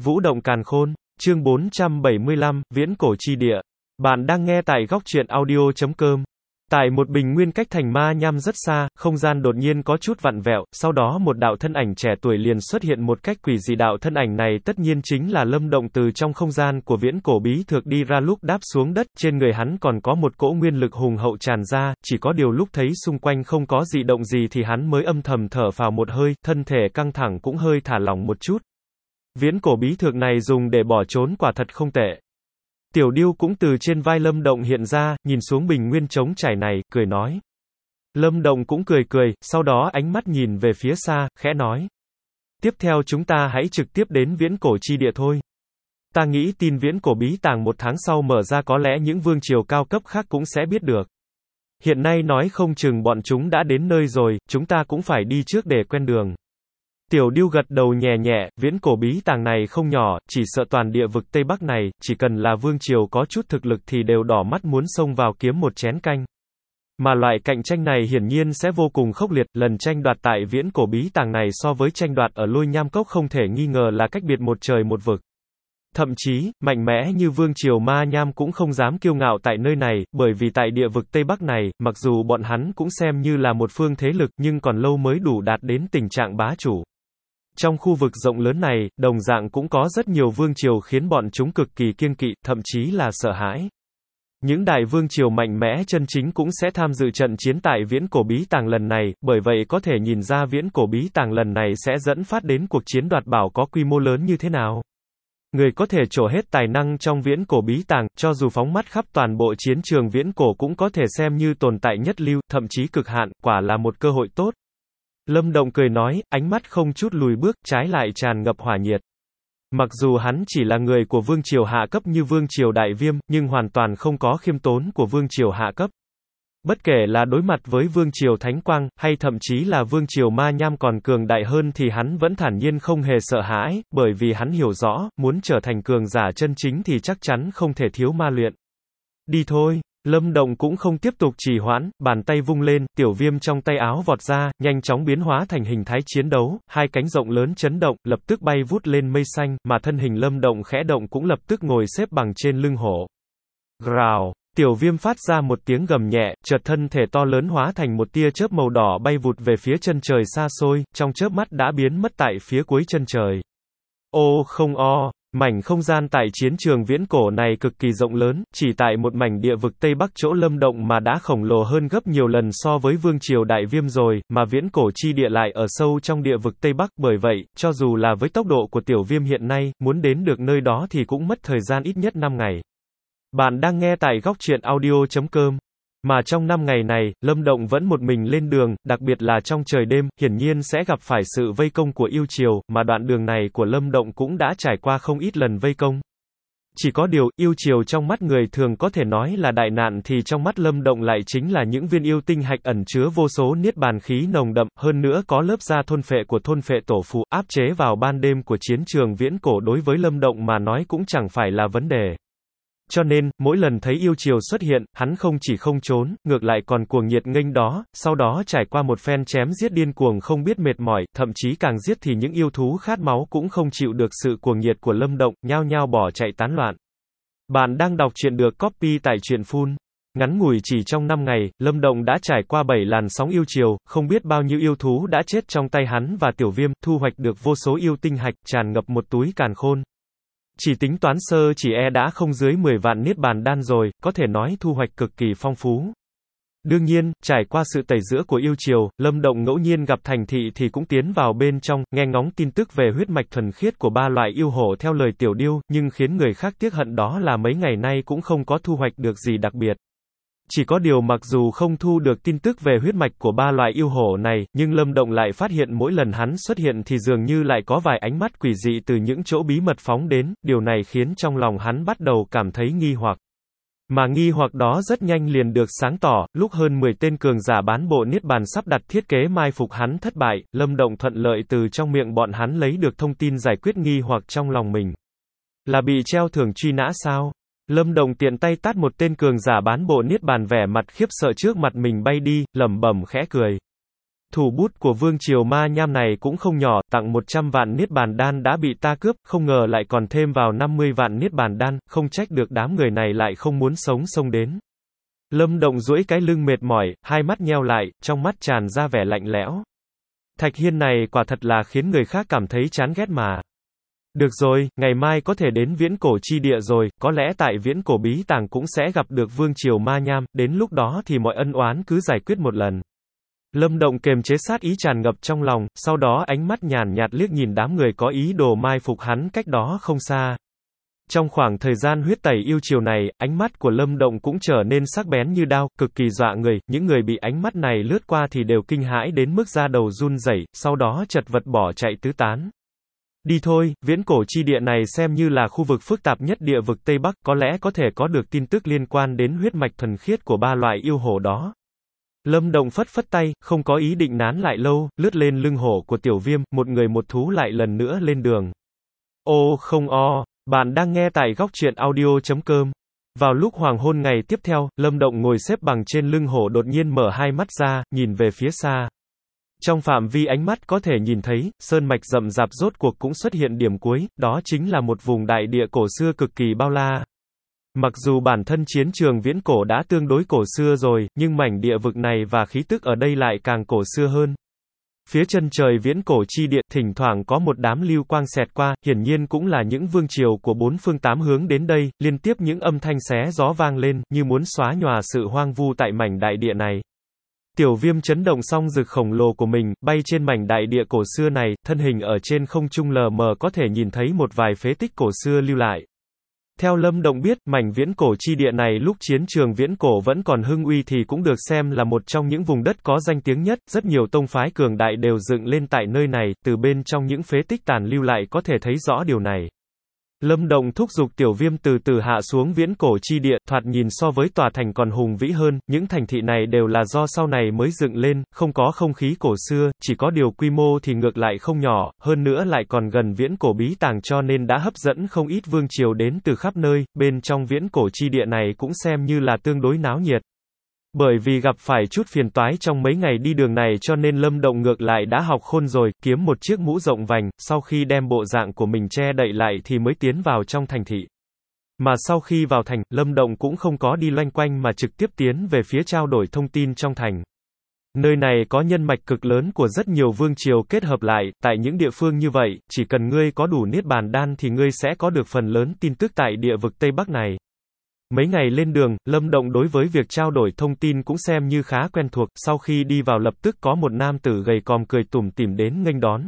Vũ động càn khôn, chương 475, Viễn cổ chi địa. Bạn đang nghe tại góc truyện audio.com. Tại một bình nguyên cách thành ma nham rất xa, không gian đột nhiên có chút vặn vẹo, sau đó một đạo thân ảnh trẻ tuổi liền xuất hiện một cách quỷ dị. Đạo thân ảnh này tất nhiên chính là Lâm Động từ trong không gian của viễn cổ bí thược đi ra. Lúc đáp xuống đất, trên người hắn còn có một cỗ nguyên lực hùng hậu tràn ra, chỉ có điều lúc thấy xung quanh không có dị động gì thì hắn mới âm thầm thở phào một hơi, thân thể căng thẳng cũng hơi thả lỏng một chút. Viễn cổ bí thược này dùng để bỏ trốn quả thật không tệ. Tiểu Điêu cũng từ trên vai Lâm Động hiện ra, nhìn xuống bình nguyên trống trải này, cười nói. Lâm Động cũng cười cười, sau đó ánh mắt nhìn về phía xa, khẽ nói. Tiếp theo chúng ta hãy trực tiếp đến viễn cổ chi địa thôi. Ta nghĩ tin viễn cổ bí tàng 1 tháng sau mở ra có lẽ những vương triều cao cấp khác cũng sẽ biết được. Hiện nay nói không chừng bọn chúng đã đến nơi rồi, chúng ta cũng phải đi trước để quen đường. Tiểu Điêu gật đầu nhẹ nhẹ, viễn cổ bí tàng này không nhỏ, chỉ sợ toàn địa vực Tây Bắc này, chỉ cần là vương triều có chút thực lực thì đều đỏ mắt muốn xông vào kiếm một chén canh. Mà loại cạnh tranh này hiển nhiên sẽ vô cùng khốc liệt, lần tranh đoạt tại viễn cổ bí tàng này so với tranh đoạt ở Lôi Nham Cốc không thể nghi ngờ là cách biệt một trời một vực. Thậm chí, mạnh mẽ như vương triều Ma Nham cũng không dám kiêu ngạo tại nơi này, bởi vì tại địa vực Tây Bắc này, mặc dù bọn hắn cũng xem như là một phương thế lực nhưng còn lâu mới đủ đạt đến tình trạng bá chủ. Trong khu vực rộng lớn này, đồng dạng cũng có rất nhiều vương triều khiến bọn chúng cực kỳ kiêng kỵ, thậm chí là sợ hãi. Những đại vương triều mạnh mẽ chân chính cũng sẽ tham dự trận chiến tại viễn cổ bí tàng lần này, bởi vậy có thể nhìn ra viễn cổ bí tàng lần này sẽ dẫn phát đến cuộc chiến đoạt bảo có quy mô lớn như thế nào. Người có thể trổ hết tài năng trong viễn cổ bí tàng, cho dù phóng mắt khắp toàn bộ chiến trường viễn cổ cũng có thể xem như tồn tại nhất lưu, thậm chí cực hạn, quả là một cơ hội tốt. Lâm Động cười nói, ánh mắt không chút lùi bước, trái lại tràn ngập hỏa nhiệt. Mặc dù hắn chỉ là người của vương triều hạ cấp như vương triều Đại Viêm, nhưng hoàn toàn không có khiêm tốn của vương triều hạ cấp. Bất kể là đối mặt với vương triều Thánh Quang, hay thậm chí là vương triều Ma Nham còn cường đại hơn thì hắn vẫn thản nhiên không hề sợ hãi, bởi vì hắn hiểu rõ, muốn trở thành cường giả chân chính thì chắc chắn không thể thiếu ma luyện. Đi thôi. Lâm Động cũng không tiếp tục trì hoãn, bàn tay vung lên, tiểu viêm trong tay áo vọt ra, nhanh chóng biến hóa thành hình thái chiến đấu, hai cánh rộng lớn chấn động, lập tức bay vút lên mây xanh, mà thân hình Lâm Động khẽ động cũng lập tức ngồi xếp bằng trên lưng hổ. Gào, tiểu viêm phát ra một tiếng gầm nhẹ, chợt thân thể to lớn hóa thành một tia chớp màu đỏ bay vụt về phía chân trời xa xôi, trong chớp mắt đã biến mất tại phía cuối chân trời. Ô không o. Mảnh không gian tại chiến trường viễn cổ này cực kỳ rộng lớn, chỉ tại một mảnh địa vực Tây Bắc chỗ Lâm Động mà đã khổng lồ hơn gấp nhiều lần so với vương triều Đại Viêm rồi, mà viễn cổ chi địa lại ở sâu trong địa vực Tây Bắc, bởi vậy, cho dù là với tốc độ của tiểu viêm hiện nay, muốn đến được nơi đó thì cũng mất thời gian ít nhất 5 ngày. Bạn đang nghe tại góc truyện audio.com. Mà trong 5 ngày này, Lâm Động vẫn một mình lên đường, đặc biệt là trong trời đêm, hiển nhiên sẽ gặp phải sự vây công của yêu triều, mà đoạn đường này của Lâm Động cũng đã trải qua không ít lần vây công. Chỉ có điều, yêu triều trong mắt người thường có thể nói là đại nạn thì trong mắt Lâm Động lại chính là những viên yêu tinh hạch ẩn chứa vô số niết bàn khí nồng đậm, hơn nữa có lớp da thôn phệ của thôn phệ tổ phù áp chế vào ban đêm của chiến trường viễn cổ đối với Lâm Động mà nói cũng chẳng phải là vấn đề. Cho nên, mỗi lần thấy yêu triều xuất hiện, hắn không chỉ không trốn, ngược lại còn cuồng nhiệt nghênh đó, sau đó trải qua một phen chém giết điên cuồng không biết mệt mỏi, thậm chí càng giết thì những yêu thú khát máu cũng không chịu được sự cuồng nhiệt của Lâm Động, nhao nhao bỏ chạy tán loạn. Bạn đang đọc truyện được copy tại truyện Full. Ngắn ngủi chỉ trong 5 ngày, Lâm Động đã trải qua 7 làn sóng yêu triều, không biết bao nhiêu yêu thú đã chết trong tay hắn và tiểu viêm, thu hoạch được vô số yêu tinh hạch, tràn ngập một túi càn khôn. Chỉ tính toán sơ chỉ đã không dưới 10 vạn niết bàn đan rồi, có thể nói thu hoạch cực kỳ phong phú. Đương nhiên, trải qua sự tẩy rửa của yêu triều, Lâm Động ngẫu nhiên gặp thành thị thì cũng tiến vào bên trong, nghe ngóng tin tức về huyết mạch thuần khiết của 3 loại yêu hổ theo lời Tiểu Điêu, nhưng khiến người khác tiếc hận đó là mấy ngày nay cũng không có thu hoạch được gì đặc biệt. Chỉ có điều mặc dù không thu được tin tức về huyết mạch của 3 loại yêu hổ này, nhưng Lâm Động lại phát hiện mỗi lần hắn xuất hiện thì dường như lại có vài ánh mắt quỷ dị từ những chỗ bí mật phóng đến, điều này khiến trong lòng hắn bắt đầu cảm thấy nghi hoặc. Mà nghi hoặc đó rất nhanh liền được sáng tỏ, lúc hơn 10 tên cường giả bán bộ niết bàn sắp đặt thiết kế mai phục hắn thất bại, Lâm Động thuận lợi từ trong miệng bọn hắn lấy được thông tin giải quyết nghi hoặc trong lòng mình. Là bị treo thưởng truy nã sao? Lâm Động tiện tay tát một tên cường giả bán bộ niết bàn vẻ mặt khiếp sợ trước mặt mình bay đi, lẩm bẩm khẽ cười. Thủ bút của vương triều ma nham này cũng không nhỏ, tặng 100 vạn niết bàn đan đã bị ta cướp, không ngờ lại còn thêm vào 50 vạn niết bàn đan, không trách được đám người này lại không muốn sống xông đến. Lâm Động duỗi cái lưng mệt mỏi, hai mắt nheo lại, trong mắt tràn ra vẻ lạnh lẽo. Thạch Hiên này quả thật là khiến người khác cảm thấy chán ghét mà. Được rồi, ngày mai có thể đến viễn cổ chi địa rồi, có lẽ tại viễn cổ bí tàng cũng sẽ gặp được vương triều ma nham, đến lúc đó thì mọi ân oán cứ giải quyết một lần. Lâm Động kềm chế sát ý tràn ngập trong lòng, sau đó ánh mắt nhàn nhạt liếc nhìn đám người có ý đồ mai phục hắn cách đó không xa. Trong khoảng thời gian huyết tẩy yêu chiều này, ánh mắt của Lâm Động cũng trở nên sắc bén như đao, cực kỳ dọa người, những người bị ánh mắt này lướt qua thì đều kinh hãi đến mức da đầu run rẩy, sau đó chật vật bỏ chạy tứ tán. Đi thôi, viễn cổ chi địa này xem như là khu vực phức tạp nhất địa vực Tây Bắc, có lẽ có thể có được tin tức liên quan đến huyết mạch thuần khiết của ba loại yêu hổ đó. Lâm Động phất phất tay, không có ý định nán lại lâu, lướt lên lưng hổ của Tiểu Viêm, một người một thú lại lần nữa lên đường. Ô không o, bạn đang nghe tại góc truyện audio.com. Vào lúc hoàng hôn ngày tiếp theo, Lâm Động ngồi xếp bằng trên lưng hổ đột nhiên mở hai mắt ra, nhìn về phía xa. Trong phạm vi ánh mắt có thể nhìn thấy, sơn mạch rậm rạp rốt cuộc cũng xuất hiện điểm cuối, đó chính là một vùng đại địa cổ xưa cực kỳ bao la. Mặc dù bản thân chiến trường viễn cổ đã tương đối cổ xưa rồi, nhưng mảnh địa vực này và khí tức ở đây lại càng cổ xưa hơn. Phía chân trời viễn cổ chi địa, thỉnh thoảng có một đám lưu quang xẹt qua, hiển nhiên cũng là những vương triều của bốn phương tám hướng đến đây, liên tiếp những âm thanh xé gió vang lên, như muốn xóa nhòa sự hoang vu tại mảnh đại địa này. Tiểu Viêm chấn động xong rực khổng lồ của mình, bay trên mảnh đại địa cổ xưa này, thân hình ở trên không trung lờ mờ có thể nhìn thấy một vài phế tích cổ xưa lưu lại. Theo Lâm Động biết, mảnh viễn cổ chi địa này lúc chiến trường viễn cổ vẫn còn hưng uy thì cũng được xem là một trong những vùng đất có danh tiếng nhất, rất nhiều tông phái cường đại đều dựng lên tại nơi này, từ bên trong những phế tích tàn lưu lại có thể thấy rõ điều này. Lâm Động thúc giục Tiểu Viêm từ từ hạ xuống viễn cổ chi địa, thoạt nhìn so với tòa thành còn hùng vĩ hơn, những thành thị này đều là do sau này mới dựng lên, không có không khí cổ xưa, chỉ có điều quy mô thì ngược lại không nhỏ, hơn nữa lại còn gần viễn cổ bí tàng cho nên đã hấp dẫn không ít vương triều đến từ khắp nơi, bên trong viễn cổ chi địa này cũng xem như là tương đối náo nhiệt. Bởi vì gặp phải chút phiền toái trong mấy ngày đi đường này cho nên Lâm Động ngược lại đã học khôn rồi, kiếm một chiếc mũ rộng vành, sau khi đem bộ dạng của mình che đậy lại thì mới tiến vào trong thành thị. Mà sau khi vào thành, Lâm Động cũng không có đi loanh quanh mà trực tiếp tiến về phía trao đổi thông tin trong thành. Nơi này có nhân mạch cực lớn của rất nhiều vương triều kết hợp lại, tại những địa phương như vậy, chỉ cần ngươi có đủ niết bàn đan thì ngươi sẽ có được phần lớn tin tức tại địa vực Tây Bắc này. Mấy ngày lên đường, Lâm Động đối với việc trao đổi thông tin cũng xem như khá quen thuộc, sau khi đi vào lập tức có một nam tử gầy còm cười tủm tỉm đến nghênh đón.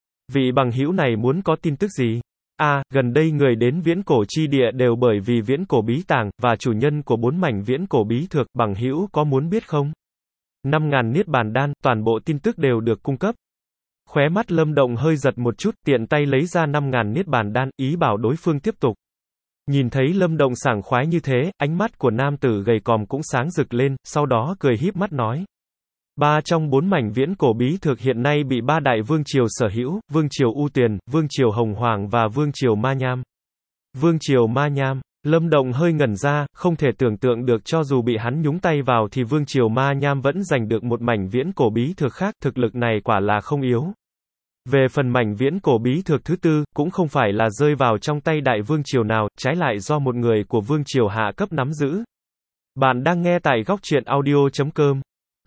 Vị bằng hữu này muốn có tin tức gì? Gần đây người đến viễn cổ chi địa đều bởi vì viễn cổ bí tàng, và chủ nhân của 4 mảnh viễn cổ bí thược, bằng hữu có muốn biết không? 5.000 niết bàn đan, toàn bộ tin tức đều được cung cấp. Khóe mắt Lâm Động hơi giật một chút, tiện tay lấy ra 5.000 niết bàn đan, ý bảo đối phương tiếp tục. Nhìn thấy Lâm Động sảng khoái như thế, ánh mắt của nam tử gầy còm cũng sáng rực lên, sau đó cười híp mắt nói. 3 trong 4 mảnh viễn cổ bí thực hiện nay bị 3 đại vương triều sở hữu, vương triều U Tuyền, vương triều Hồng Hoàng và vương triều Ma Nham. Vương triều Ma Nham, Lâm Động hơi ngẩn ra, không thể tưởng tượng được cho dù bị hắn nhúng tay vào thì vương triều Ma Nham vẫn giành được một mảnh viễn cổ bí thực khác, thực lực này quả là không yếu. Về phần mảnh viễn cổ bí thược thứ tư, cũng không phải là rơi vào trong tay đại vương triều nào, trái lại do một người của vương triều hạ cấp nắm giữ. Bạn đang nghe tại góc truyện audio.com.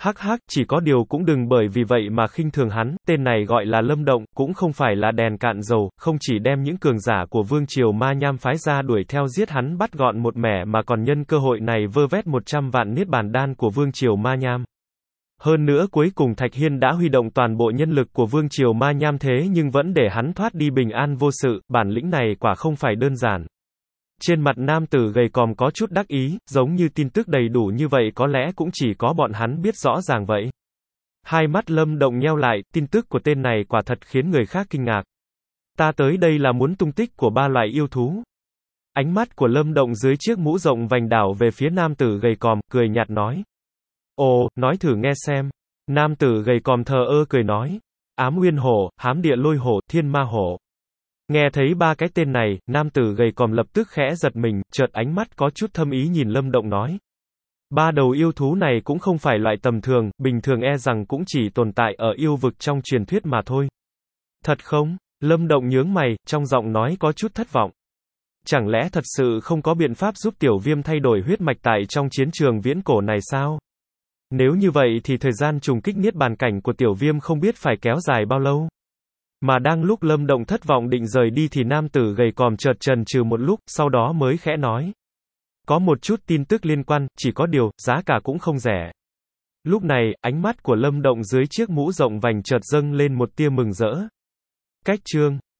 Chỉ có điều cũng đừng bởi vì vậy mà khinh thường hắn, tên này gọi là Lâm Động, cũng không phải là đèn cạn dầu, không chỉ đem những cường giả của vương triều Ma Nham phái ra đuổi theo giết hắn bắt gọn một mẻ mà còn nhân cơ hội này vơ vét 100 vạn niết bàn đan của vương triều Ma Nham. Hơn nữa cuối cùng Thạch Hiên đã huy động toàn bộ nhân lực của vương triều Ma Nham thế nhưng vẫn để hắn thoát đi bình an vô sự, bản lĩnh này quả không phải đơn giản. Trên mặt nam tử gầy còm có chút đắc ý, giống như tin tức đầy đủ như vậy có lẽ cũng chỉ có bọn hắn biết rõ ràng vậy. Hai mắt Lâm Động nheo lại, tin tức của tên này quả thật khiến người khác kinh ngạc. Ta tới đây là muốn tung tích của 3 loại yêu thú. Ánh mắt của Lâm Động dưới chiếc mũ rộng vành đảo về phía nam tử gầy còm, cười nhạt nói. Ồ, nói thử nghe xem. Nam tử gầy còm thờ ơ cười nói. Ám Uyên Hổ, Hám Địa Lôi Hổ, Thiên Ma Hổ. Nghe thấy 3 cái tên này, nam tử gầy còm lập tức khẽ giật mình, chợt ánh mắt có chút thâm ý nhìn Lâm Động nói. Ba đầu yêu thú này cũng không phải loại tầm thường, bình thường e rằng cũng chỉ tồn tại ở yêu vực trong truyền thuyết mà thôi. Thật không? Lâm Động nhướng mày, trong giọng nói có chút thất vọng. Chẳng lẽ thật sự không có biện pháp giúp Tiểu Viêm thay đổi huyết mạch tại trong chiến trường viễn cổ này sao? Nếu như vậy thì thời gian trùng kích niết bàn cảnh của Tiểu Viêm không biết phải kéo dài bao lâu. Mà đang lúc Lâm Động thất vọng định rời đi thì nam tử gầy còm chợt chần chừ một lúc, sau đó mới khẽ nói. Có một chút tin tức liên quan, chỉ có điều, giá cả cũng không rẻ. Lúc này, ánh mắt của Lâm Động dưới chiếc mũ rộng vành chợt dâng lên một tia mừng rỡ. Cách chương